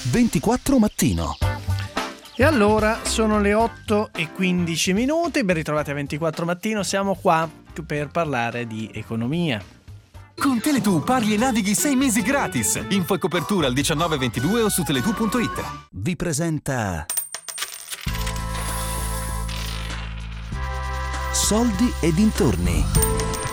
24 Mattino. E allora sono le 8:15, ben ritrovati a 24 Mattino, siamo qua per parlare di economia. Con Tele2 parli e navighi 6 mesi gratis. Info e copertura al 1922 o su tele2.it. Vi presenta Soldi e dintorni.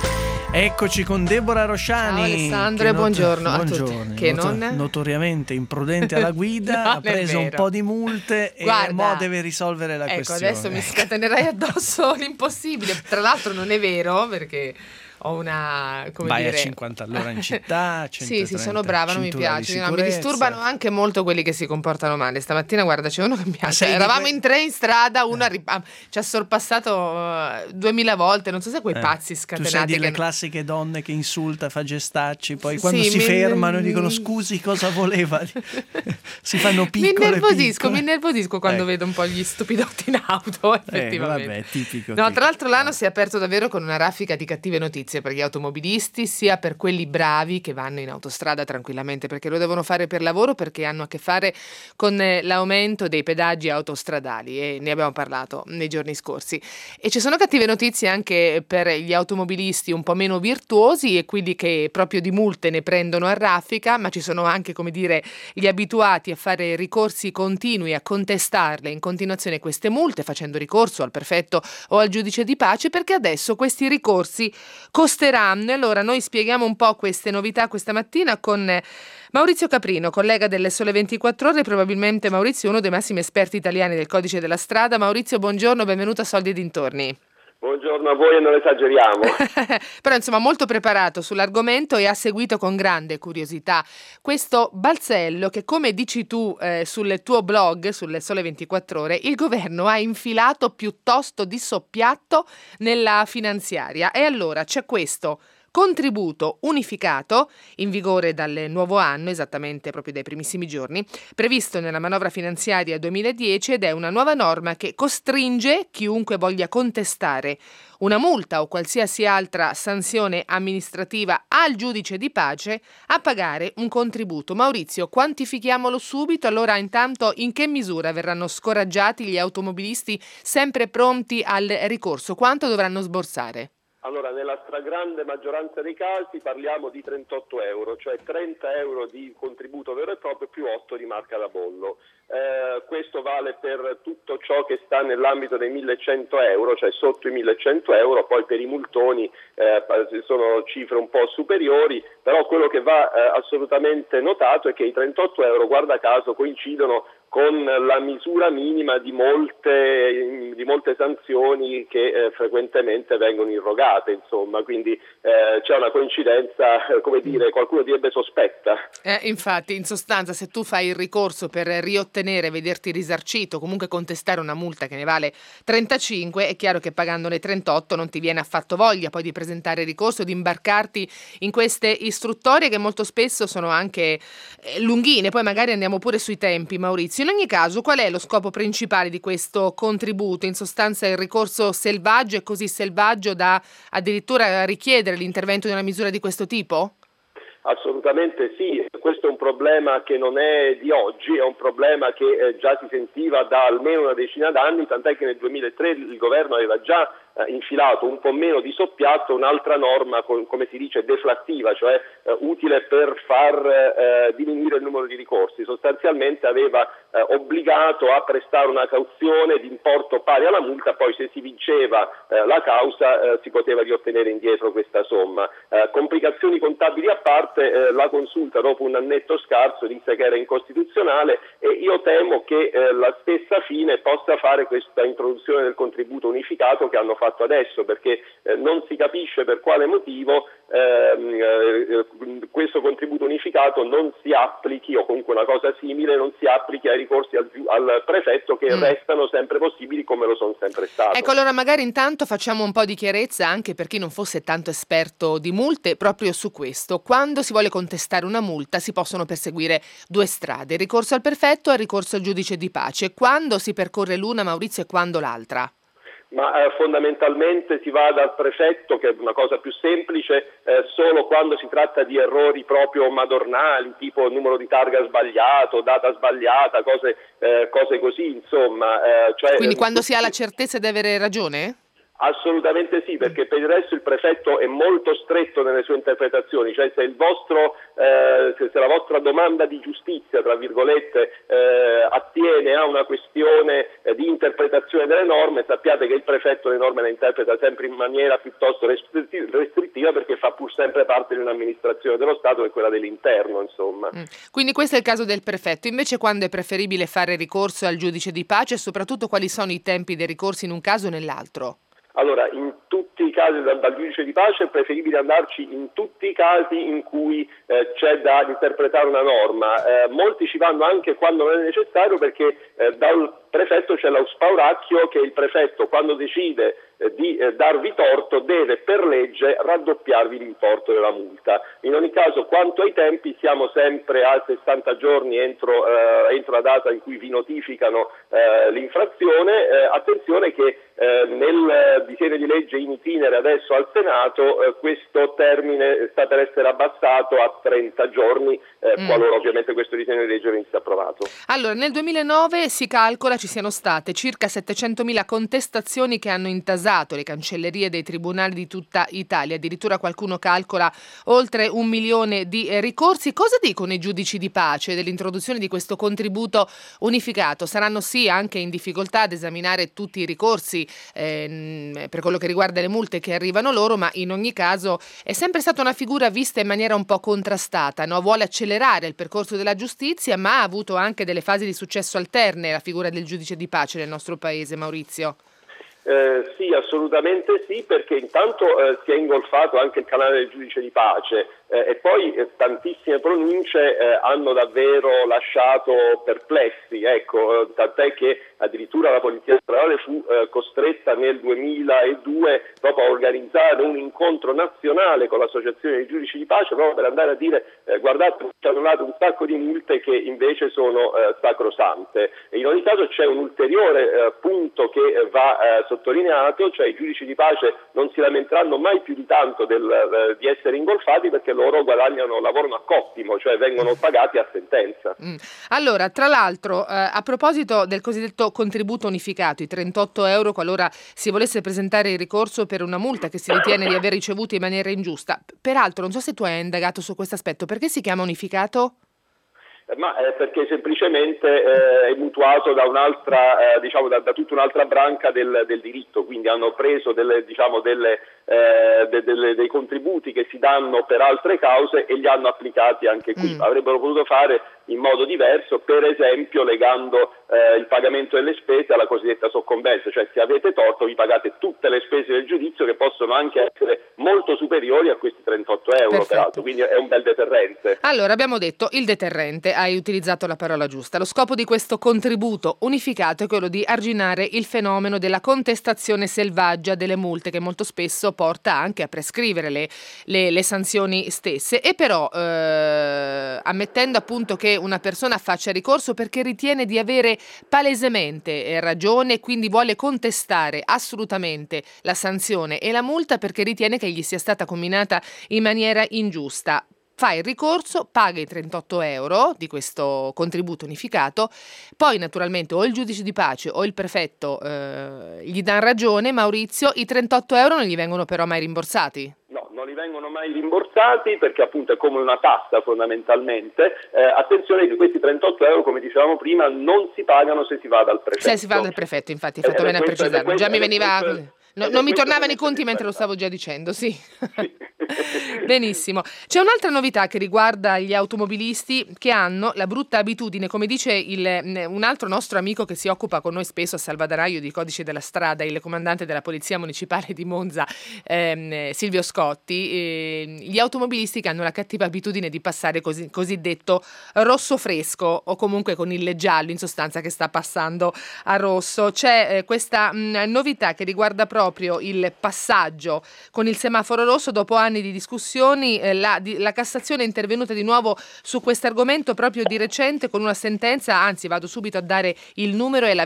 Eccoci con Deborah Rosciani. Ciao Alessandro e buongiorno a tutti. Che notoriamente imprudente alla guida, ha preso un po' di multe. Guarda, e mo deve risolvere la questione. Adesso mi scatenerai addosso l'impossibile. Tra l'altro non è vero, perché ho una, vai a 50 all'ora in città, 130, sì, sono brava, non mi piace, mi disturbano anche molto quelli che si comportano male. Stamattina guarda, c'è uno che mi piace, eravamo in tre in strada, uno ci ha sorpassato 2000 volte, non so se quei pazzi scatenati. Tu sei delle classiche donne che insulta, fa gestacci, poi quando si fermano dicono scusi, cosa voleva? Si fanno piccole. Mi innervosisco quando vedo un po' gli stupidotti in auto, effettivamente. Vabbè, tipico. No, tra l'altro l'anno si è aperto davvero con una raffica di cattive notizie per gli automobilisti, sia per quelli bravi che vanno in autostrada tranquillamente perché lo devono fare per lavoro, perché hanno a che fare con l'aumento dei pedaggi autostradali, e ne abbiamo parlato nei giorni scorsi. E ci sono cattive notizie anche per gli automobilisti un po' meno virtuosi e quelli che proprio di multe ne prendono a raffica, ma ci sono anche, come dire, gli abituati a fare ricorsi continui, a contestarle in continuazione queste multe, facendo ricorso al prefetto o al giudice di pace, perché adesso questi ricorsi costeranno. Allora noi spieghiamo un po' queste novità questa mattina con Maurizio Caprino, collega delle Sole 24 Ore, probabilmente Maurizio uno dei massimi esperti italiani del codice della strada. Maurizio, buongiorno, benvenuto a Soldi e dintorni. Buongiorno a voi, e non esageriamo. Però insomma molto preparato sull'argomento e ha seguito con grande curiosità questo balzello che, come dici tu sul tuo blog, sulle Sole 24 Ore, il governo ha infilato piuttosto di soppiatto nella finanziaria. E allora c'è questo contributo unificato in vigore dal nuovo anno, esattamente proprio dai primissimi giorni, previsto nella manovra finanziaria 2010, ed è una nuova norma che costringe chiunque voglia contestare una multa o qualsiasi altra sanzione amministrativa al giudice di pace a pagare un contributo. Maurizio, quantifichiamolo subito. Allora, intanto, in che misura verranno scoraggiati gli automobilisti sempre pronti al ricorso? Quanto dovranno sborsare? Allora, nella stragrande maggioranza dei casi parliamo di 38 euro, cioè 30 euro di contributo vero e proprio più 8 di marca da bollo. Questo vale per tutto ciò che sta nell'ambito dei 1100 euro, cioè sotto i 1100 euro, poi per i multoni sono cifre un po' superiori, però quello che va assolutamente notato è che i 38 euro, guarda caso, coincidono con la misura minima di molte sanzioni che frequentemente vengono irrogate, insomma, quindi c'è una coincidenza, come dire, qualcuno direbbe sospetta. Infatti, in sostanza, se tu fai il ricorso per riottenere, vederti risarcito, comunque contestare una multa che ne vale 35, è chiaro che pagandone 38 non ti viene affatto voglia poi di presentare ricorso, di imbarcarti in queste istruttorie che molto spesso sono anche lunghine. Poi magari andiamo pure sui tempi, Maurizio. In ogni caso, qual è lo scopo principale di questo contributo? In sostanza il ricorso selvaggio è così selvaggio da addirittura richiedere l'intervento di una misura di questo tipo? Assolutamente sì, questo è un problema che non è di oggi, è un problema che già si sentiva da almeno una decina d'anni, tant'è che nel 2003 il governo aveva già infilato un po' meno di soppiatto un'altra norma, come si dice, deflattiva, cioè utile per far diminuire il numero di ricorsi. Sostanzialmente aveva obbligato a prestare una cauzione di importo pari alla multa, poi se si vinceva la causa si poteva riottenere indietro questa somma. Complicazioni contabili a parte, la consulta dopo un annetto scarso disse che era incostituzionale, e io temo che la stessa fine possa fare questa introduzione del contributo unificato che hanno fatto adesso, perché non si capisce per quale motivo questo contributo unificato non si applichi, o comunque una cosa simile non si applichi ai ricorsi al prefetto, che restano sempre possibili come lo sono sempre stati. Ecco, allora magari intanto facciamo un po' di chiarezza anche per chi non fosse tanto esperto di multe proprio su questo. Quando si vuole contestare una multa si possono perseguire due strade: il ricorso al prefetto e il ricorso al giudice di pace. Quando si percorre l'una, Maurizio, e quando l'altra? Ma fondamentalmente si va dal prefetto, che è una cosa più semplice, solo quando si tratta di errori proprio madornali, tipo numero di targa sbagliato, data sbagliata, cose così, insomma. Quindi quando si ha la certezza di avere ragione? Assolutamente sì, perché per il resto il prefetto è molto stretto nelle sue interpretazioni, cioè se la vostra domanda di giustizia, tra virgolette, attiene a una questione di interpretazione delle norme, sappiate che il prefetto le norme le interpreta sempre in maniera piuttosto restrittiva, perché fa pur sempre parte di un'amministrazione dello Stato, che è quella dell'interno, insomma. Quindi questo è il caso del prefetto. Invece, quando è preferibile fare ricorso al giudice di pace e soprattutto quali sono i tempi dei ricorsi in un caso o nell'altro? Allora, in tutti i casi dal giudice di pace è preferibile andarci in tutti i casi in cui c'è da interpretare una norma. Molti ci vanno anche quando non è necessario, perché dal prefetto c'è lo spauracchio che il prefetto, quando decide di darvi torto, deve per legge raddoppiarvi l'importo della multa. In ogni caso, quanto ai tempi, siamo sempre a 60 giorni entro la data in cui vi notificano l'infrazione. Attenzione che nel disegno di legge in itinere adesso al Senato questo termine sta per essere abbassato a 30 giorni, qualora ovviamente questo disegno di legge venisse approvato. Allora, nel 2009 si calcola ci siano state circa 700.000 contestazioni che hanno intasato le cancellerie dei tribunali di tutta Italia. Addirittura qualcuno calcola oltre 1 milione di ricorsi. Cosa dicono i giudici di pace dell'introduzione di questo contributo unificato? Saranno sì anche in difficoltà ad esaminare tutti i ricorsi per quello che riguarda le multe che arrivano loro, ma in ogni caso è sempre stata una figura vista in maniera un po' contrastata, no? Vuole accelerare il percorso della giustizia, ma ha avuto anche delle fasi di successo alterne la figura del giudice di pace nel nostro paese, Maurizio. Sì, assolutamente sì, perché intanto si è ingolfato anche il canale del giudice di pace e poi tantissime pronunce hanno davvero lasciato perplessi, ecco, tant'è che addirittura la Polizia Stradale fu costretta nel 2002 proprio a organizzare un incontro nazionale con l'Associazione dei giudici di pace, proprio per andare a dire guardate, ci hanno dato un sacco di multe che invece sono sacrosante. E in ogni caso c'è un ulteriore punto che va sottolineato, cioè i giudici di pace non si lamenteranno mai più di tanto di essere ingolfati, perché loro lavorano a cottimo, cioè vengono pagati a sentenza. Allora, tra l'altro, a proposito del cosiddetto contributo unificato, i 38 euro qualora si volesse presentare il ricorso per una multa che si ritiene di aver ricevuto in maniera ingiusta. Peraltro, non so se tu hai indagato su questo aspetto, perché si chiama unificato? Ma perché semplicemente è mutuato da un'altra, da tutta un'altra branca del diritto, quindi hanno preso dei contributi che si danno per altre cause e li hanno applicati anche qui. Avrebbero potuto fare in modo diverso, per esempio legando il pagamento delle spese alla cosiddetta soccombenza, cioè se avete torto vi pagate tutte le spese del giudizio, che possono anche essere molto superiori a questi 38 euro. Perfetto. Peraltro, quindi è un bel deterrente. Allora, abbiamo detto il deterrente, hai utilizzato la parola giusta. Lo scopo di questo contributo unificato è quello di arginare il fenomeno della contestazione selvaggia delle multe, che molto spesso porta anche a prescrivere le sanzioni stesse, e però ammettendo appunto che una persona faccia ricorso perché ritiene di avere palesemente ragione e quindi vuole contestare assolutamente la sanzione e la multa perché ritiene che gli sia stata comminata in maniera ingiusta, fa il ricorso, paga i 38 euro di questo contributo unificato, poi naturalmente o il giudice di pace o il prefetto gli danno ragione. Maurizio, i 38 euro non gli vengono però mai rimborsati? No, non li vengono mai rimborsati, perché appunto è come una tassa fondamentalmente. Attenzione che questi 38 euro, come dicevamo prima, non si pagano se si va dal prefetto. Se si va dal prefetto, infatti, hai fatto bene a precisarlo. Già mi veniva... non mi tornavano i conti mentre lo stavo già dicendo, sì. Benissimo. C'è un'altra novità che riguarda gli automobilisti, che hanno la brutta abitudine, come dice un altro nostro amico che si occupa con noi spesso a Salvadanaio di codice della strada, il comandante della Polizia Municipale di Monza, Silvio Scotti, gli automobilisti che hanno la cattiva abitudine di passare cosiddetto rosso fresco, o comunque con il giallo in sostanza che sta passando a rosso. C'è questa novità che riguarda proprio il passaggio con il semaforo rosso dopo anni anni di discussioni, la Cassazione è intervenuta di nuovo su questo argomento proprio di recente con una sentenza, anzi vado subito a dare il numero, è la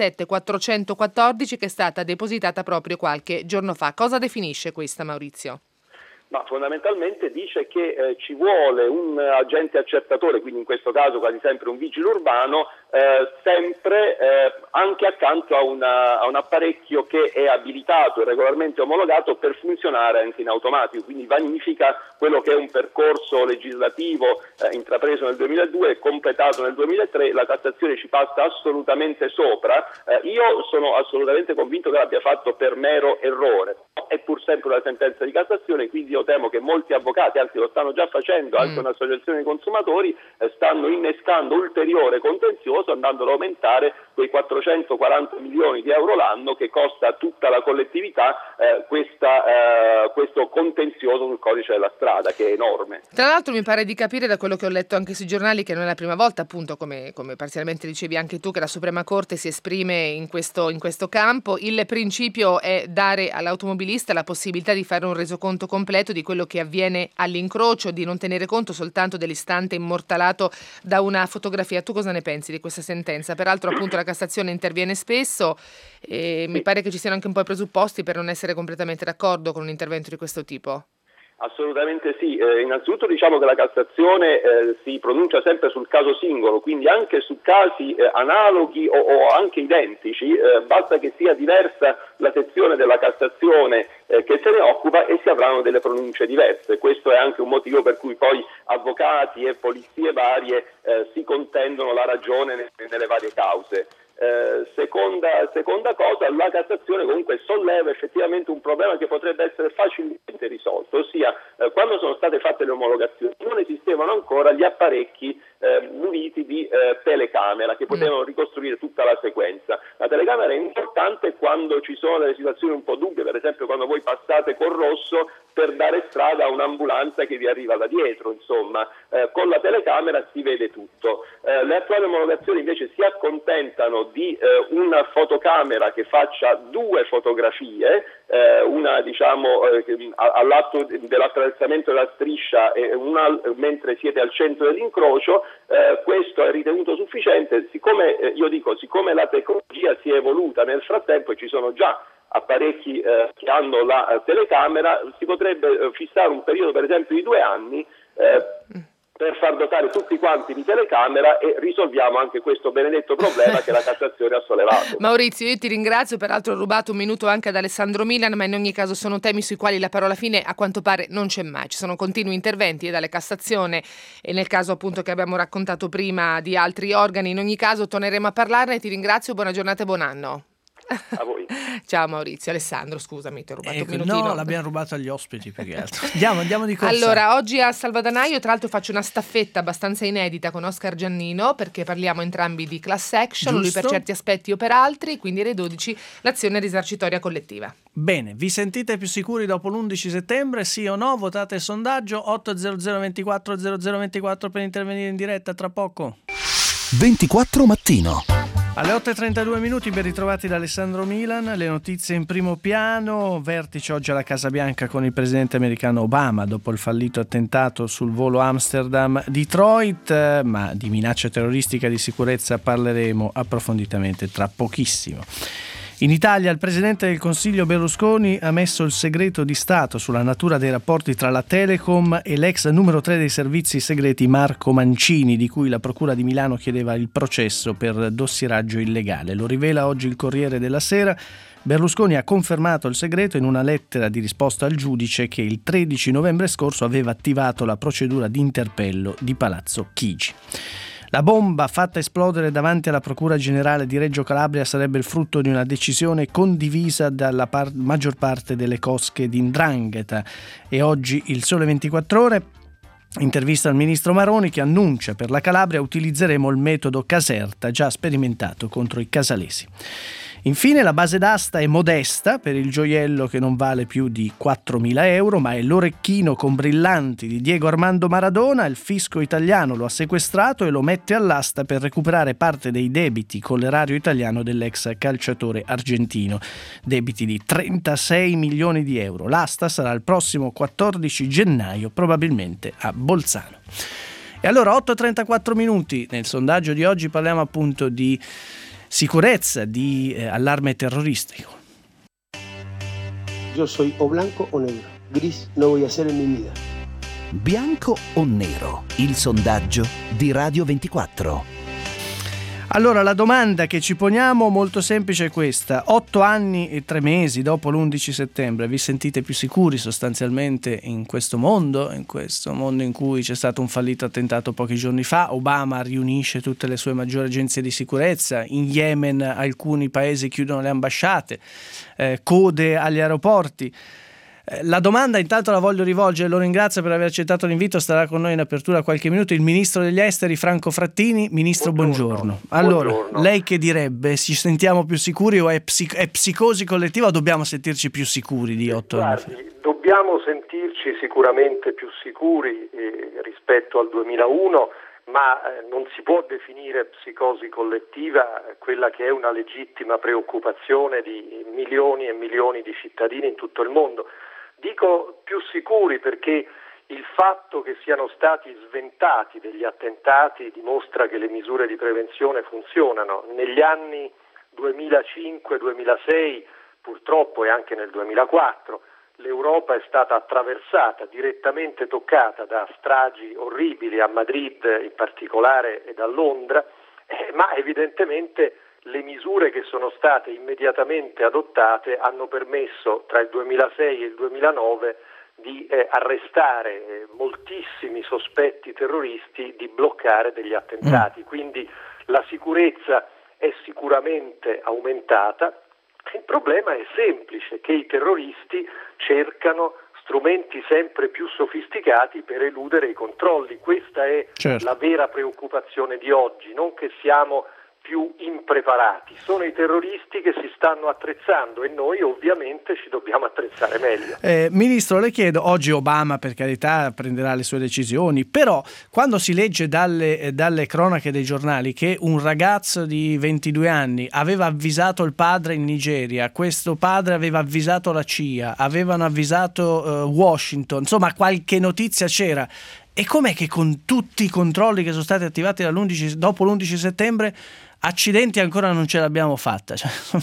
27414 che è stata depositata proprio qualche giorno fa. Cosa definisce questa, Maurizio? Ma fondamentalmente dice che ci vuole un agente accertatore, quindi in questo caso quasi sempre un vigile urbano, sempre anche accanto a un apparecchio che è abilitato e regolarmente omologato per funzionare anche in automatico, quindi vanifica quello che è un percorso legislativo intrapreso nel 2002 e completato nel 2003. La Cassazione ci passa assolutamente sopra. Io sono assolutamente convinto che l'abbia fatto per mero errore, è pur sempre una sentenza di Cassazione, quindi io temo che molti avvocati, anzi lo stanno già facendo, anche un'associazione di consumatori, stanno innescando ulteriore contenzioso, andando ad aumentare quei 440 milioni di euro l'anno che costa a tutta la collettività questo contenzioso sul codice della strada, che è enorme. Tra l'altro mi pare di capire da quello che ho letto anche sui giornali che non è la prima volta, appunto, come parzialmente dicevi anche tu, che la Suprema Corte si esprime in questo campo. Il principio è dare all'automobilista la possibilità di fare un resoconto completo di quello che avviene all'incrocio, di non tenere conto soltanto dell'istante immortalato da una fotografia. Tu cosa ne pensi di questa sentenza? Peraltro appunto la Cassazione interviene spesso e mi pare che ci siano anche un po' i presupposti per non essere completamente d'accordo con un intervento di questo tipo. Assolutamente sì, innanzitutto diciamo che la Cassazione si pronuncia sempre sul caso singolo, quindi anche su casi analoghi o anche identici, basta che sia diversa la sezione della Cassazione che se ne occupa e si avranno delle pronunce diverse. Questo è anche un motivo per cui poi avvocati e polizie varie si contendono la ragione nelle varie cause. Seconda cosa, la Cassazione comunque solleva effettivamente un problema che potrebbe essere facilmente risolto, ossia quando sono state fatte le omologazioni non esistevano ancora gli apparecchi muniti di telecamera che potevano ricostruire tutta la sequenza. La telecamera è importante quando ci sono delle situazioni un po' dubbie, per esempio quando voi passate col rosso per dare strada a un'ambulanza che vi arriva da dietro, insomma, con la telecamera si vede tutto. Le attuali omologazioni invece si accontentano di una fotocamera che faccia due fotografie, una diciamo all'atto dell'attraversamento della striscia e una mentre siete al centro dell'incrocio. Questo è ritenuto sufficiente, siccome la tecnologia si è evoluta nel frattempo e ci sono già apparecchi che hanno la telecamera, si potrebbe fissare un periodo per esempio di 2 anni per far dotare tutti quanti di telecamera e risolviamo anche questo benedetto problema che la Cassazione ha sollevato. Maurizio, io ti ringrazio, peraltro ho rubato un minuto anche ad Alessandro Milan, ma in ogni caso sono temi sui quali la parola fine a quanto pare non c'è mai. Ci sono continui interventi dalle Cassazione e nel caso appunto che abbiamo raccontato prima di altri organi. In ogni caso torneremo a parlarne, ti ringrazio, buona giornata e buon anno. A voi. Ciao Maurizio. Alessandro, scusami, ti ho rubato un minutino. No, l'abbiamo rubato agli ospiti più che altro. Andiamo di corsa. Allora, oggi a Salvadanaio tra l'altro faccio una staffetta abbastanza inedita con Oscar Giannino, perché parliamo entrambi di class action, lui per certi aspetti io per altri, quindi alle 12 l'azione risarcitoria collettiva. Bene, vi sentite più sicuri dopo l'11 settembre? Sì o no? Votate il sondaggio 800 24 0024 per intervenire in diretta tra poco. 24 mattino. Alle 8:32 minuti ben ritrovati da Alessandro Milan, le notizie in primo piano, vertice oggi alla Casa Bianca con il presidente americano Obama dopo il fallito attentato sul volo Amsterdam-Detroit, ma di minaccia terroristica e di sicurezza parleremo approfonditamente tra pochissimo. In Italia il presidente del Consiglio Berlusconi ha messo il segreto di Stato sulla natura dei rapporti tra la Telecom e l'ex numero 3 dei servizi segreti Marco Mancini, di cui la Procura di Milano chiedeva il processo per dossieraggio illegale. Lo rivela oggi il Corriere della Sera. Berlusconi ha confermato il segreto in una lettera di risposta al giudice che il 13 novembre scorso aveva attivato la procedura di interpello di Palazzo Chigi. La bomba fatta esplodere davanti alla Procura Generale di Reggio Calabria sarebbe il frutto di una decisione condivisa dalla maggior parte delle cosche di 'ndrangheta. E oggi il Sole 24 Ore intervista al ministro Maroni che annuncia: per la Calabria utilizzeremo il metodo Caserta già sperimentato contro i casalesi. Infine la base d'asta è modesta per il gioiello che non vale più di 4.000 euro, ma è l'orecchino con brillanti di Diego Armando Maradona. Il fisco italiano lo ha sequestrato e lo mette all'asta per recuperare parte dei debiti con l'erario italiano dell'ex calciatore argentino, debiti di 36 milioni di euro. L'asta sarà il prossimo 14 gennaio, probabilmente a Bolzano. E allora 8:34 minuti, nel sondaggio di oggi parliamo appunto di sicurezza, di allarme terroristico. Yo soy o blanco o negro, gris no voy a ser en mi vida. Bianco o nero? Il sondaggio di Radio 24. Allora, la domanda che ci poniamo molto semplice è questa: 8 anni e 3 mesi dopo l'11 settembre, vi sentite più sicuri sostanzialmente in questo mondo in cui c'è stato un fallito attentato pochi giorni fa? Obama riunisce tutte le sue maggiori agenzie di sicurezza, in Yemen alcuni paesi chiudono le ambasciate, code agli aeroporti. La domanda intanto la voglio rivolgere, lo ringrazio per aver accettato l'invito, starà con noi in apertura qualche minuto il ministro degli esteri Franco Frattini. Ministro, buongiorno. Allora, buongiorno. Lei che direbbe? Ci sentiamo più sicuri o è psicosi collettiva o dobbiamo sentirci più sicuri di 8 anni fa? Dobbiamo sentirci sicuramente più sicuri rispetto al 2001, ma non si può definire psicosi collettiva quella che è una legittima preoccupazione di milioni e milioni di cittadini in tutto il mondo. Dico più sicuri perché il fatto che siano stati sventati degli attentati dimostra che le misure di prevenzione funzionano. Negli anni 2005-2006, purtroppo, e anche nel 2004, l'Europa è stata attraversata, direttamente toccata da stragi orribili a Madrid in particolare e a Londra, ma evidentemente le misure che sono state immediatamente adottate hanno permesso tra il 2006 e il 2009 di arrestare moltissimi sospetti terroristi, di bloccare degli attentati. Quindi la sicurezza è sicuramente aumentata. Il problema è semplice, che i terroristi cercano strumenti sempre più sofisticati per eludere i controlli. Questa è la vera preoccupazione di oggi, non che siamo più impreparati, sono i terroristi che si stanno attrezzando e noi ovviamente ci dobbiamo attrezzare meglio. Ministro, le chiedo, oggi Obama per carità prenderà le sue decisioni, però quando si legge dalle cronache dei giornali che un ragazzo di 22 anni aveva avvisato il padre in Nigeria, questo padre aveva avvisato la CIA, avevano avvisato Washington, insomma qualche notizia c'era, e com'è che con tutti i controlli che sono stati attivati dopo l'11 settembre accidenti ancora non ce l'abbiamo fatta?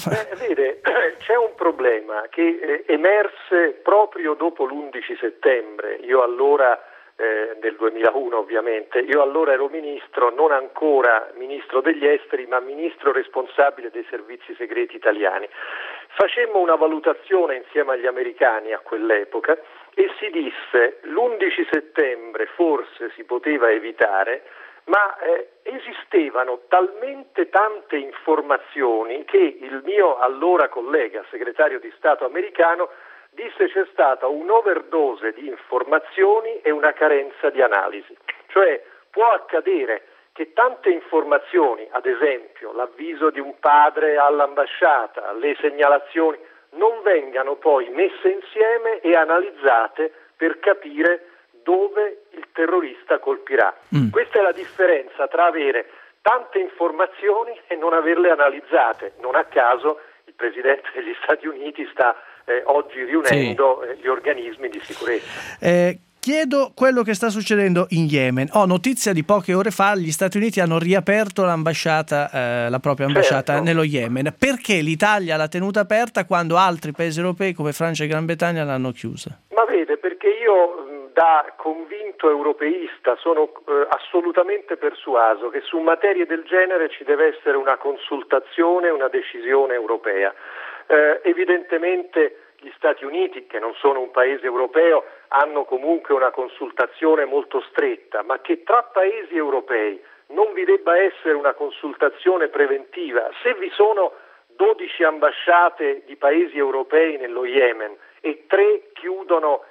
Vede, c'è un problema che emerse proprio dopo l'11 settembre. Io allora, nel 2001 ovviamente, io allora ero ministro, non ancora ministro degli esteri, ma ministro responsabile dei servizi segreti italiani. Facemmo una valutazione insieme agli americani a quell'epoca e si disse l'11 settembre forse si poteva evitare, ma esistevano talmente tante informazioni che il mio allora collega, segretario di Stato americano, disse c'è stata un'overdose di informazioni e una carenza di analisi. Cioè può accadere che tante informazioni, ad esempio l'avviso di un padre all'ambasciata, le segnalazioni, non vengano poi messe insieme e analizzate per capire dove il terrorista colpirà. Questa è la differenza tra avere tante informazioni e non averle analizzate. Non a caso il Presidente degli Stati Uniti sta oggi riunendo gli organismi di sicurezza. Chiedo quello che sta succedendo in Yemen. Ho notizia di poche ore fa, gli Stati Uniti hanno riaperto l'ambasciata, la propria ambasciata nello Yemen. Perché l'Italia l'ha tenuta aperta quando altri paesi europei come Francia e Gran Bretagna l'hanno chiusa? Ma vede, perché io da convinto europeista sono assolutamente persuaso che su materie del genere ci deve essere una consultazione, una decisione europea. Evidentemente gli Stati Uniti, che non sono un paese europeo, hanno comunque una consultazione molto stretta, ma che tra paesi europei non vi debba essere una consultazione preventiva. Se vi sono 12 ambasciate di paesi europei nello Yemen e 3 chiudono,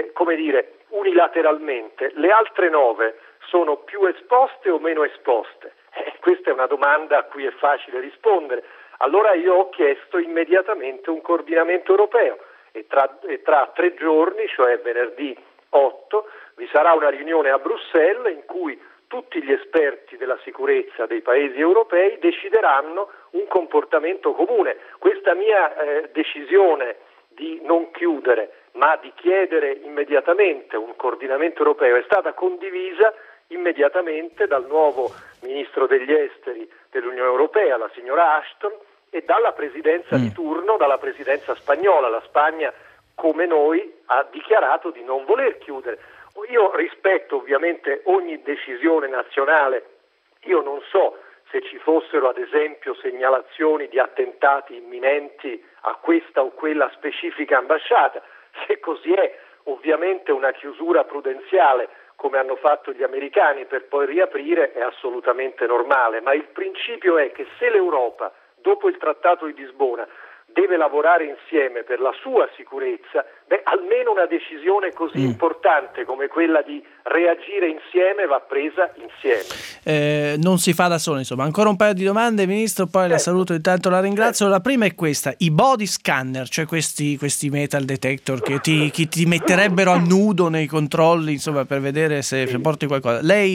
unilateralmente, le altre 9 sono più esposte o meno esposte? Questa è una domanda a cui è facile rispondere. Allora io ho chiesto immediatamente un coordinamento europeo e tra 3 giorni, cioè venerdì 8, vi sarà una riunione a Bruxelles in cui tutti gli esperti della sicurezza dei paesi europei decideranno un comportamento comune. Questa mia decisione di non chiudere, ma di chiedere immediatamente un coordinamento europeo è stata condivisa immediatamente dal nuovo ministro degli esteri dell'Unione Europea, la signora Ashton, e dalla presidenza di turno, dalla presidenza spagnola. La Spagna, come noi, ha dichiarato di non voler chiudere. Io rispetto ovviamente ogni decisione nazionale, io non so se ci fossero ad esempio segnalazioni di attentati imminenti a questa o quella specifica ambasciata. Se così è, ovviamente una chiusura prudenziale, come hanno fatto gli americani, per poi riaprire è assolutamente normale, ma il principio è che se l'Europa, dopo il Trattato di Lisbona, deve lavorare insieme per la sua sicurezza, almeno una decisione così importante come quella di reagire insieme va presa insieme. Non si fa da solo, insomma. Ancora un paio di domande, Ministro, poi la saluto, intanto la ringrazio. La prima è questa: i body scanner, cioè questi metal detector che ti metterebbero a nudo nei controlli, insomma, per vedere se porti qualcosa. Lei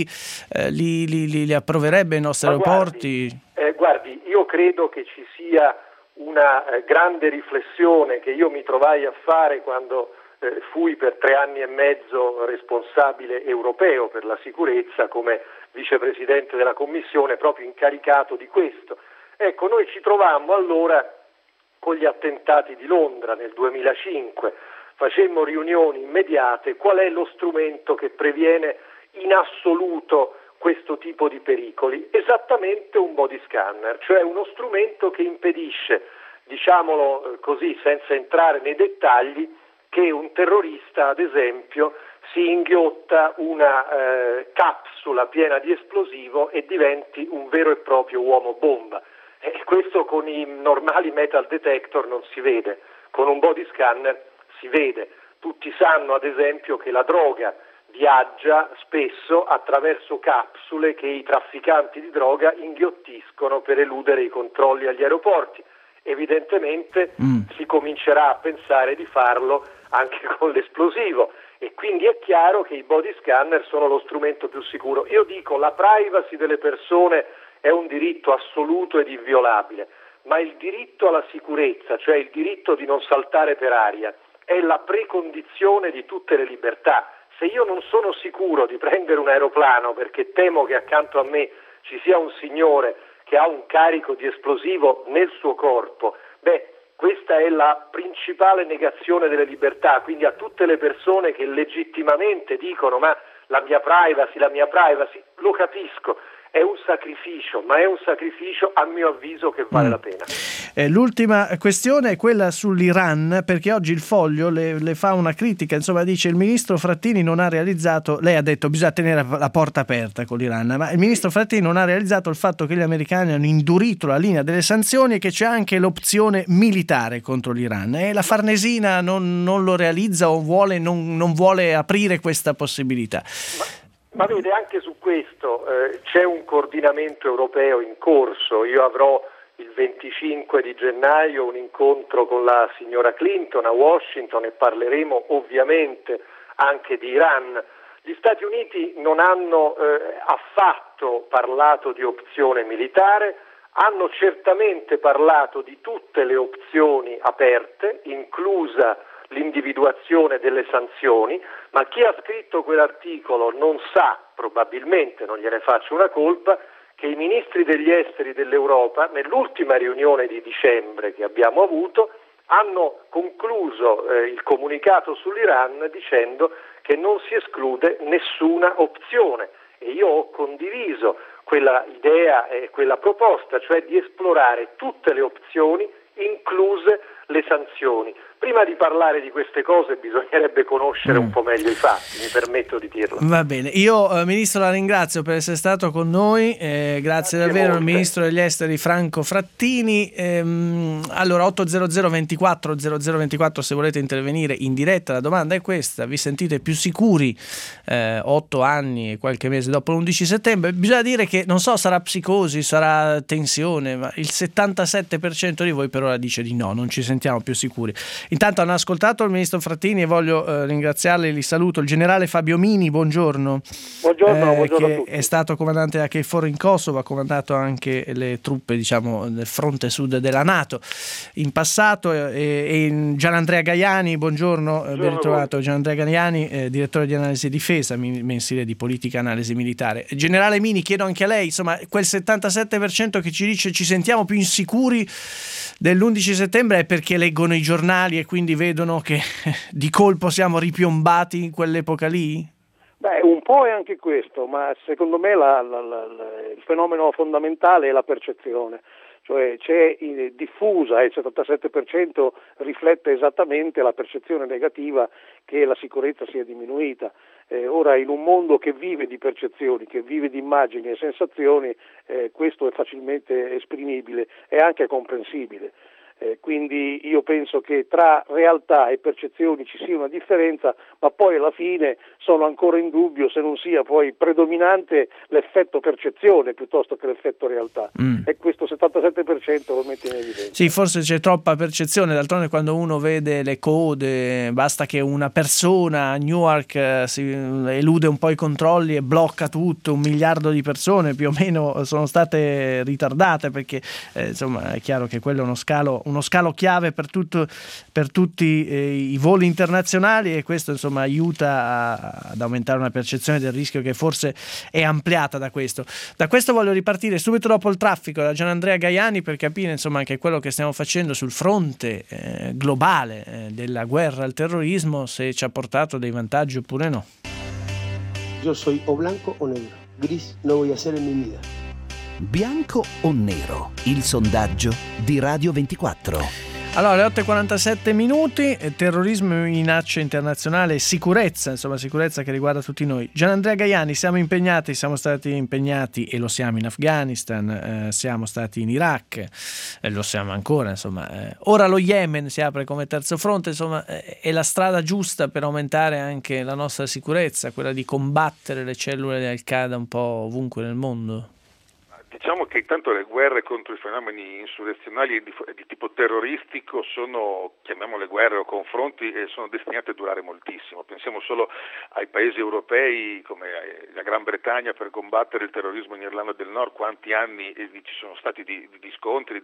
li approverebbe ai nostri aeroporti? Guardi, io credo che ci sia una grande riflessione che io mi trovai a fare quando fui per 3 anni e mezzo responsabile europeo per la sicurezza come vicepresidente della Commissione, proprio incaricato di questo. Ecco, noi ci trovammo allora con gli attentati di Londra nel 2005, facemmo riunioni immediate: qual è lo strumento che previene in assoluto questo tipo di pericoli? Esattamente un body scanner, cioè uno strumento che impedisce, diciamolo così senza entrare nei dettagli, che un terrorista ad esempio si inghiotta una capsula piena di esplosivo e diventi un vero e proprio uomo bomba. Questo con i normali metal detector non si vede, con un body scanner si vede. Tutti sanno ad esempio che la droga viaggia spesso attraverso capsule che i trafficanti di droga inghiottiscono per eludere i controlli agli aeroporti. Evidentemente si comincerà a pensare di farlo anche con l'esplosivo e quindi è chiaro che i body scanner sono lo strumento più sicuro. Io dico, la privacy delle persone è un diritto assoluto ed inviolabile, ma il diritto alla sicurezza, cioè il diritto di non saltare per aria, è la precondizione di tutte le libertà. Se io non sono sicuro di prendere un aeroplano perché temo che accanto a me ci sia un signore che ha un carico di esplosivo nel suo corpo, questa è la principale negazione delle libertà. Quindi a tutte le persone che legittimamente dicono ma la mia privacy, lo capisco, è un sacrificio, ma è un sacrificio a mio avviso che vale la pena. L'ultima questione è quella sull'Iran, perché oggi il Foglio le fa una critica, insomma dice: il ministro Frattini non ha realizzato, lei ha detto bisogna tenere la porta aperta con l'Iran, ma il ministro Frattini non ha realizzato il fatto che gli americani hanno indurito la linea delle sanzioni e che c'è anche l'opzione militare contro l'Iran, e la Farnesina non lo realizza o non vuole aprire questa possibilità. Ma vede, anche su questo c'è un coordinamento europeo in corso. Io avrò il 25 di gennaio un incontro con la signora Clinton a Washington e parleremo ovviamente anche di Iran. Gli Stati Uniti non hanno affatto parlato di opzione militare, hanno certamente parlato di tutte le opzioni aperte, inclusa l'individuazione delle sanzioni, ma chi ha scritto quell'articolo non sa, probabilmente, non gliene faccio una colpa, che i ministri degli esteri dell'Europa, nell'ultima riunione di dicembre che abbiamo avuto, hanno concluso il comunicato sull'Iran dicendo che non si esclude nessuna opzione, e io ho condiviso quella idea e quella proposta, cioè di esplorare tutte le opzioni, incluse le sanzioni. prima di parlare di queste cose bisognerebbe conoscere un po' meglio i fatti, mi permetto di dirlo. Va bene, io Ministro la ringrazio per essere stato con noi, grazie davvero al Ministro degli Esteri Franco Frattini. Allora 800 24 0024 se volete intervenire in diretta, la domanda è questa: vi sentite più sicuri 8 anni e qualche mese dopo l'11 settembre? Bisogna dire che, non so, sarà psicosi, sarà tensione, ma il 77% di voi per ora dice di no, non ci sentiamo più sicuri. Intanto hanno ascoltato il Ministro Frattini e voglio ringraziarli, li saluto. Il generale Fabio Mini, buongiorno. Buongiorno che a tutti. È stato comandante a KFOR in Kosovo, ha comandato anche le truppe, diciamo, del fronte sud della NATO in passato. E Gianandrea Gaiani, buongiorno, ben ritrovato. Gianandrea Gaiani, direttore di analisi difesa, mensile di politica analisi militare. Generale Mini, chiedo anche a lei, insomma, quel 77% che ci dice ci sentiamo più insicuri dell'11 settembre è perché leggono i giornali e quindi vedono che di colpo siamo ripiombati in quell'epoca lì? Beh, un po' è anche questo, ma secondo me il fenomeno fondamentale è la percezione. Cioè c'è diffusa, il 77% riflette esattamente la percezione negativa che la sicurezza sia diminuita. Ora, in un mondo che vive di percezioni, che vive di immagini e sensazioni, questo è facilmente esprimibile e anche comprensibile. Quindi io penso che tra realtà e percezioni ci sia una differenza, ma poi alla fine sono ancora in dubbio se non sia poi predominante l'effetto percezione piuttosto che l'effetto realtà. E questo 77% lo mette in evidenza. Sì, forse c'è troppa percezione, d'altronde quando uno vede le code, basta che una persona a Newark si elude un po' i controlli e blocca tutto, 1 miliardo di persone più o meno sono state ritardate, perché insomma è chiaro che quello è uno scalo chiave per tutti i voli internazionali, e questo insomma aiuta ad aumentare una percezione del rischio che forse è ampliata da questo. Da questo voglio ripartire subito dopo il traffico da Gianandrea Gaiani per capire insomma anche quello che stiamo facendo sul fronte globale della guerra al terrorismo, se ci ha portato dei vantaggi oppure no. Yo soy o blanco o negro. Gris no voy a ser en mi vida. Bianco o nero? Il sondaggio di Radio 24. Allora, le 8:47, terrorismo, minaccia internazionale, sicurezza, insomma sicurezza che riguarda tutti noi. Gianandrea Gaiani, siamo stati impegnati e lo siamo in Afghanistan, siamo stati in Iraq, lo siamo ancora, insomma. Ora lo Yemen si apre come terzo fronte, insomma è la strada giusta per aumentare anche la nostra sicurezza, quella di combattere le cellule di Al-Qaeda un po' ovunque nel mondo? Diciamo che intanto le guerre contro i fenomeni insurrezionali di tipo terroristico sono, chiamiamole guerre o confronti, sono destinate a durare moltissimo. Pensiamo solo ai paesi europei come la Gran Bretagna per combattere il terrorismo in Irlanda del Nord, quanti anni ci sono stati di scontri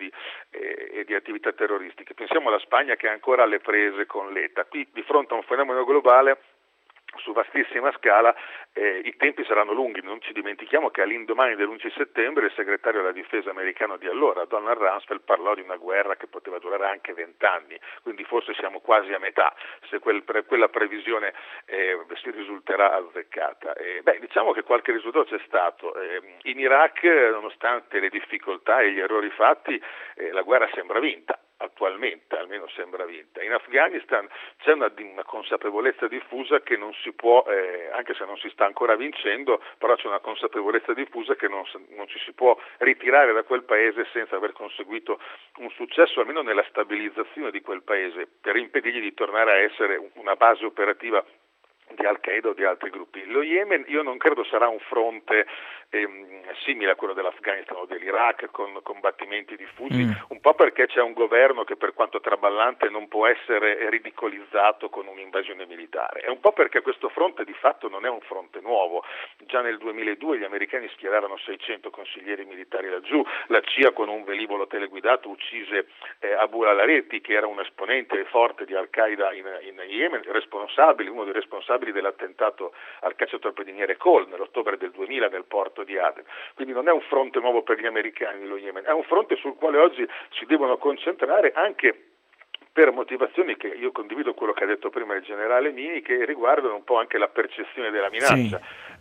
e di attività terroristiche. Pensiamo alla Spagna che è ancora alle prese con l'ETA. Qui di fronte a un fenomeno globale su vastissima scala, i tempi saranno lunghi. Non ci dimentichiamo che all'indomani dell'11 settembre il segretario della difesa americano di allora, Donald Rumsfeld, parlò di una guerra che poteva durare anche 20 anni, quindi forse siamo quasi a metà se quella previsione si risulterà azzeccata. Diciamo che qualche risultato c'è stato. In Iraq, nonostante le difficoltà e gli errori fatti, la guerra sembra vinta. Attualmente almeno sembra vinta. In Afghanistan c'è una consapevolezza diffusa che non si può, anche se non si sta ancora vincendo, però c'è una consapevolezza diffusa che non ci si può ritirare da quel paese senza aver conseguito un successo almeno nella stabilizzazione di quel paese, per impedirgli di tornare a essere una base operativa di Al-Qaeda o di altri gruppi. Lo Yemen io non credo sarà un fronte simile a quello dell'Afghanistan o dell'Iraq, con combattimenti diffusi, un po' perché c'è un governo che per quanto traballante non può essere ridicolizzato con un'invasione militare, e un po' perché questo fronte di fatto non è un fronte nuovo. Già nel 2002 gli americani schierarono 600 consiglieri militari laggiù, la CIA con un velivolo teleguidato uccise Abu al-Areti, che era un esponente forte di Al-Qaeda in Yemen, uno dei responsabili dell'attentato al cacciatorpediniere Cole nell'ottobre del 2000 nel porto di Aden. Quindi non è un fronte nuovo per gli americani lo Yemen, è un fronte sul quale oggi si devono concentrare anche per motivazioni che io condivido quello che ha detto prima il generale Mini, che riguardano un po' anche la percezione della minaccia. Sì.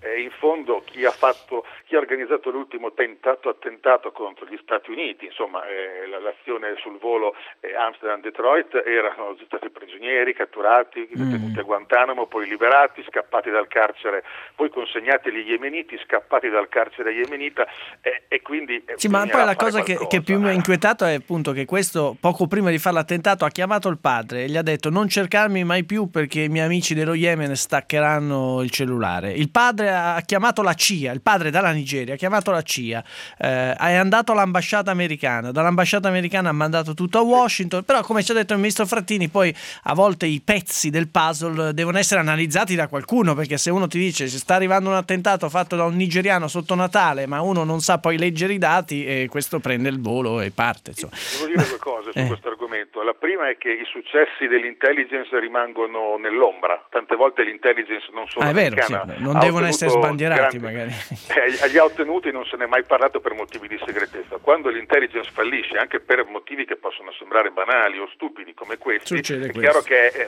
in fondo chi ha organizzato l'ultimo attentato contro gli Stati Uniti, insomma l'azione sul volo Amsterdam-Detroit, erano stati prigionieri, catturati, detenuti a Guantanamo, poi liberati, scappati dal carcere, poi consegnati agli yemeniti, scappati dal carcere yemenita, e quindi sì, ma poi la cosa che più mi ha inquietato è appunto che questo, poco prima di fare l'attentato, ha chiamato il padre e gli ha detto: non cercarmi mai più perché i miei amici dello Yemen staccheranno il cellulare. Il padre ha chiamato la CIA, il padre dalla Nigeria ha chiamato la CIA, è andato all'ambasciata americana, dall'ambasciata americana ha mandato tutto a Washington. Però, come ci ha detto il ministro Frattini, poi a volte i pezzi del puzzle devono essere analizzati da qualcuno, perché se uno ti dice se sta arrivando un attentato fatto da un nigeriano sotto Natale, ma uno non sa poi leggere i dati, e questo prende il volo e parte, insomma. Devo dire due cose su questo argomento. La prima è che i successi dell'intelligence rimangono nell'ombra. Tante volte l'intelligence non solo americana, sì, non devono essere sbandierati magari. Li ha ottenuti, non se ne è mai parlato per motivi di segretezza. Quando l'intelligence fallisce, anche per motivi che possono sembrare banali o stupidi come questi, chiaro che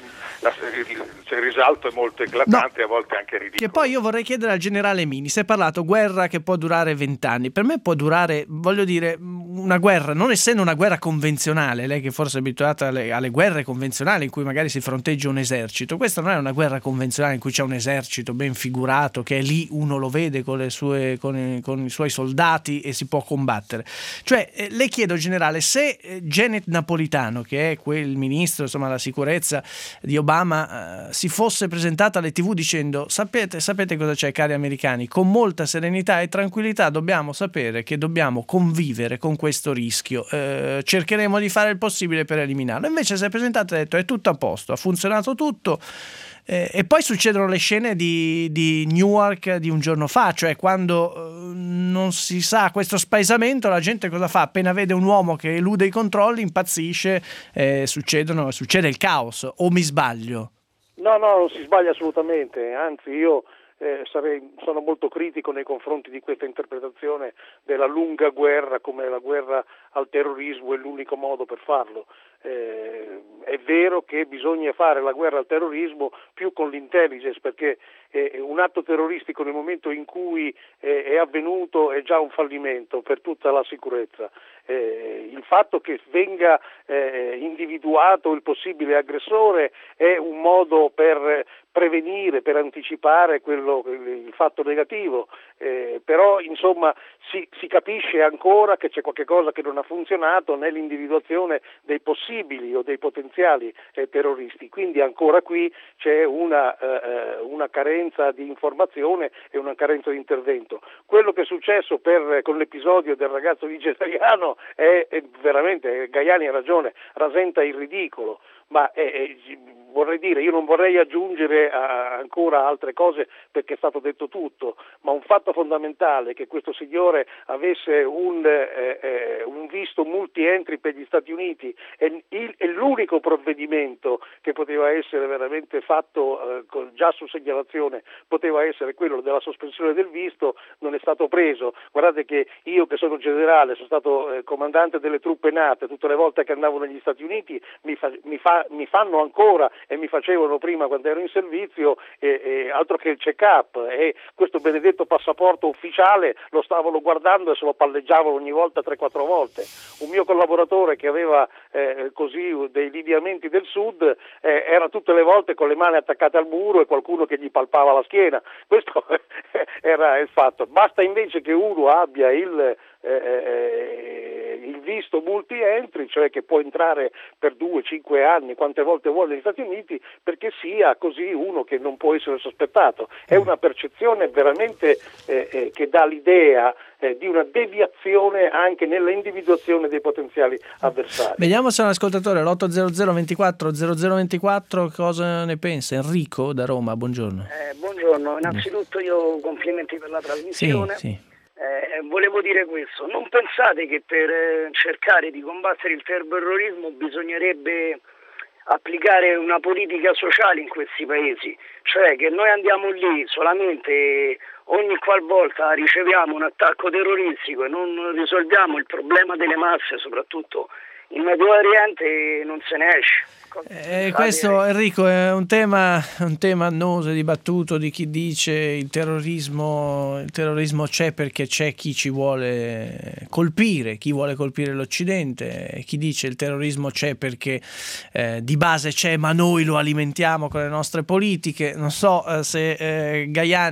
il risalto è molto eclatante, a volte anche ridicolo. Che poi io vorrei chiedere al generale Mini, si è parlato guerra che può durare 20 anni, per me può durare, voglio dire, una guerra, non essendo una guerra convenzionale, lei che forse è abituata alle guerre convenzionali in cui magari si fronteggia un esercito, questa non è una guerra convenzionale in cui c'è un esercito ben figurato che è lì, uno lo vede con i suoi soldati e si può combattere. Cioè, le chiedo, generale, se Janet Napolitano, che è quel ministro, insomma, la sicurezza di Obama, si fosse presentata alle TV dicendo: sapete cosa c'è, cari americani, con molta serenità e tranquillità dobbiamo sapere che dobbiamo convivere con questo rischio, cercheremo di fare il possibile per eliminarlo. Invece si è presentata e ha detto: è tutto a posto, ha funzionato tutto. E poi succedono le scene di Newark di un giorno fa, cioè quando non si sa questo spaesamento, la gente cosa fa? Appena vede un uomo che elude i controlli impazzisce, succede il caos, o mi sbaglio? No, non si sbaglia assolutamente, anzi io sono molto critico nei confronti di questa interpretazione della lunga guerra come la guerra al terrorismo è l'unico modo per farlo. È vero che bisogna fare la guerra al terrorismo più con l'intelligence, perché un atto terroristico nel momento in cui è avvenuto è già un fallimento per tutta la sicurezza. Il fatto che venga individuato il possibile aggressore è un modo per prevenire, per anticipare il fatto negativo, però insomma si capisce ancora che c'è qualche cosa che non ha funzionato nell'individuazione dei possibili o dei potenziali terroristi, quindi ancora qui c'è una carenza di informazione e una carenza di intervento. Quello che è successo con l'episodio del ragazzo nigeriano è veramente, Gaiani ha ragione, rasenta il ridicolo, ma vorrei dire, io non vorrei aggiungere ancora altre cose perché è stato detto tutto, ma un fatto fondamentale è che questo signore avesse un visto multi-entry per gli Stati Uniti è l'unico provvedimento che poteva essere veramente fatto già su segnalazione, poteva essere quello della sospensione del visto, non è stato preso. Guardate che io, che sono generale, sono stato comandante delle truppe NATO, tutte le volte che andavo negli Stati Uniti mi fanno ancora e mi facevano prima quando ero in servizio, altro che il check-up, e questo benedetto passaporto ufficiale lo stavano guardando e se lo palleggiavano ogni volta 3-4 volte. Un mio collaboratore che aveva così dei lineamenti del sud era tutte le volte con le mani attaccate al muro e qualcuno che gli palpava la schiena. Questo era il fatto. Basta invece che uno abbia il visto multi-entry, cioè che può entrare per 2-5 anni, quante volte vuole negli Stati Uniti, perché sia così uno che non può essere sospettato. È una percezione veramente che dà l'idea di una deviazione anche nella individuazione dei potenziali avversari. Vediamo se un ascoltatore all'800 24 0024 cosa ne pensa. Enrico da Roma, buongiorno. Buongiorno, innanzitutto io complimenti per la trasmissione. Sì. Volevo dire questo: non pensate che per cercare di combattere il terrorismo bisognerebbe applicare una politica sociale in questi paesi, cioè che noi andiamo lì solamente ogni qualvolta riceviamo un attacco terroristico e non risolviamo il problema delle masse, soprattutto in Medio Oriente non se ne esce. Questo, Enrico, è un tema annoso e dibattuto di chi dice il terrorismo c'è perché c'è chi ci vuole colpire, chi vuole colpire l'Occidente, e chi dice il terrorismo c'è perché di base c'è ma noi lo alimentiamo con le nostre politiche. Non so se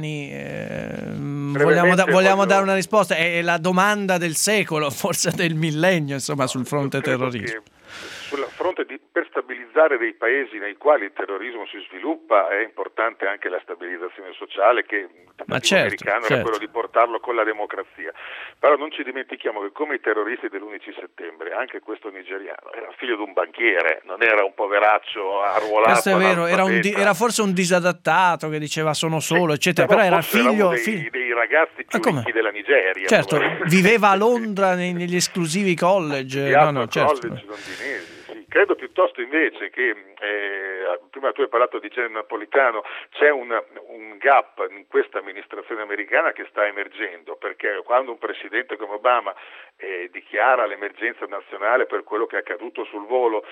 Gaiani vogliamo dare una risposta, è la domanda del secolo, forse del millennio, insomma, sul fronte terrorismo. Sul fronte per stabilizzare dei paesi nei quali il terrorismo si sviluppa è importante anche la stabilizzazione sociale, che il tentativo americano era quello di portarlo con la democrazia. Però non ci dimentichiamo che come i terroristi dell'11 settembre, anche questo nigeriano era figlio di un banchiere, non era un poveraccio arruolato. Questo è vero, era forse un disadattato che diceva sono solo, eccetera, però era figlio dei ragazzi più ricchi della Nigeria. Certo, viveva a Londra negli esclusivi college. College londinesi. Credo piuttosto invece che, prima tu hai parlato di genere napolitano, c'è un gap in questa amministrazione americana che sta emergendo, perché quando un presidente come Obama dichiara l'emergenza nazionale per quello che è accaduto sul volo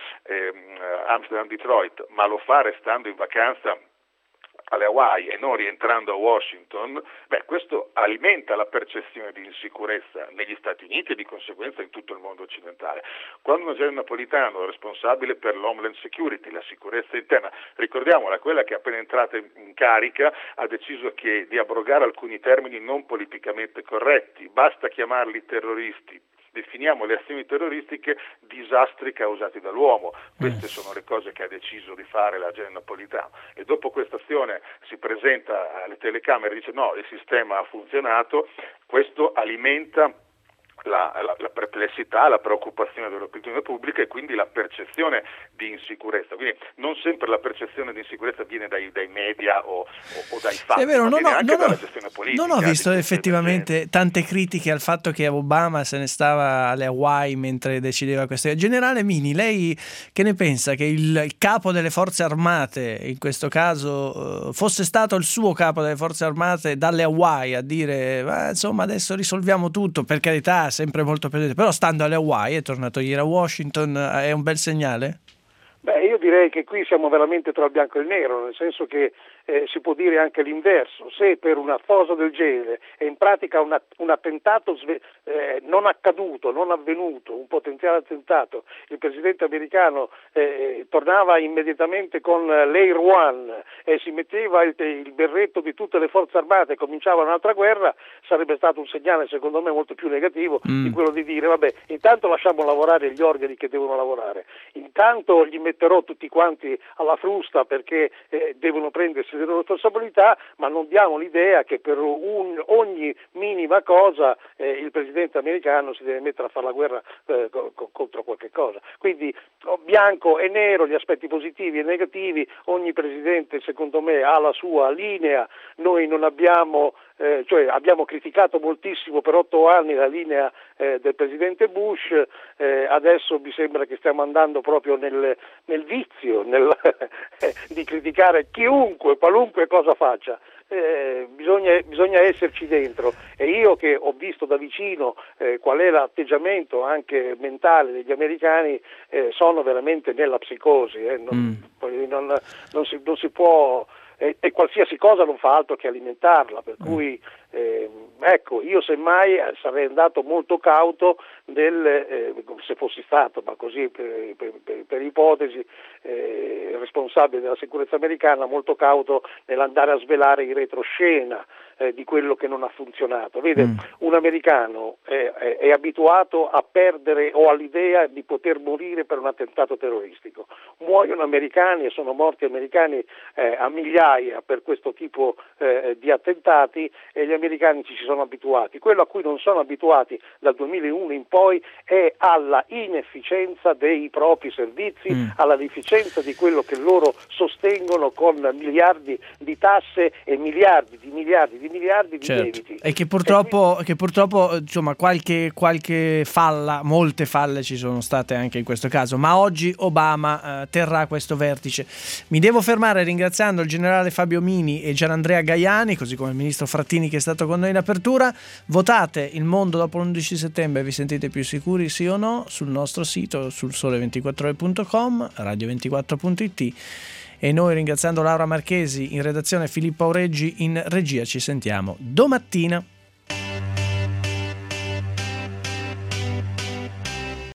Amsterdam-Detroit, ma lo fa restando in vacanza alle Hawaii e non rientrando a Washington, questo alimenta la percezione di insicurezza negli Stati Uniti e di conseguenza in tutto il mondo occidentale. Quando un genere Napolitano, responsabile per l'Homeland Security, la sicurezza interna, ricordiamola, quella che è appena entrata in carica, ha deciso di abrogare alcuni termini non politicamente corretti, basta chiamarli terroristi. Definiamo le azioni terroristiche disastri causati dall'uomo. Queste sono le cose che ha deciso di fare la Gen Napolitano, e dopo questa azione si presenta alle telecamere e dice no, il sistema ha funzionato. Questo alimenta la perplessità, la preoccupazione dell'opinione pubblica e quindi la percezione di insicurezza. Quindi non sempre la percezione di insicurezza viene dai media o dai fatti, ma dalla gestione politica. Non ho visto effettivamente tante critiche al fatto che Obama se ne stava alle Hawaii mentre decideva questo. Generale Mini, lei che ne pensa? Che il capo delle forze armate, in questo caso, fosse stato il suo capo delle forze armate dalle Hawaii a dire insomma adesso risolviamo tutto, per carità, sempre molto presente, però stando alle Hawaii, è tornato ieri a Washington, è un bel segnale? Io direi che qui siamo veramente tra il bianco e il nero, nel senso che si può dire anche l'inverso. Se per una cosa del genere è in pratica un attentato non accaduto, non avvenuto, un potenziale attentato, il presidente americano tornava immediatamente con l'Air One e si metteva il berretto di tutte le forze armate e cominciava un'altra guerra, sarebbe stato un segnale secondo me molto più negativo di quello di dire intanto lasciamo lavorare gli organi che devono lavorare, intanto gli metterò tutti quanti alla frusta perché devono prendersi le loro responsabilità, ma non diamo l'idea che per ogni minima cosa il presidente americano si deve mettere a fare la guerra contro qualche cosa. Quindi bianco e nero, gli aspetti positivi e negativi, ogni presidente secondo me ha la sua linea. Noi non abbiamo abbiamo criticato moltissimo per 8 anni la linea del presidente Bush, adesso mi sembra che stiamo andando proprio nel vizio di criticare chiunque, qualunque cosa faccia. Bisogna esserci dentro, e io che ho visto da vicino qual è l'atteggiamento anche mentale degli americani, sono veramente nella psicosi, non si può, e qualsiasi cosa non fa altro che alimentarla, per cui io semmai sarei andato molto cauto se fossi stato, ma così per ipotesi, responsabile della sicurezza americana, molto cauto nell'andare a svelare in retroscena di quello che non ha funzionato. Vede, un americano è abituato a perdere o all'idea di poter morire per un attentato terroristico. Muoiono americani e sono morti americani a migliaia per questo tipo di attentati, e gli americani ci sono abituati. Quello a cui non sono abituati dal 2001 in poi è alla inefficienza dei propri servizi, alla deficienza di quello che loro sostengono con miliardi di tasse e miliardi di debiti. E che purtroppo insomma qualche falla, molte falle ci sono state anche in questo caso, ma oggi Obama terrà questo vertice. Mi devo fermare ringraziando il generale Fabio Mini e Gianandrea Gaiani, così come il ministro Frattini che è stato stato con noi in apertura. Votate il mondo dopo l'11 settembre, vi sentite più sicuri sì o no? Sul nostro sito, sul sole24ore.com, radio24.it. E noi, ringraziando Laura Marchesi in redazione, Filippo Aureggi in regia, ci sentiamo domattina.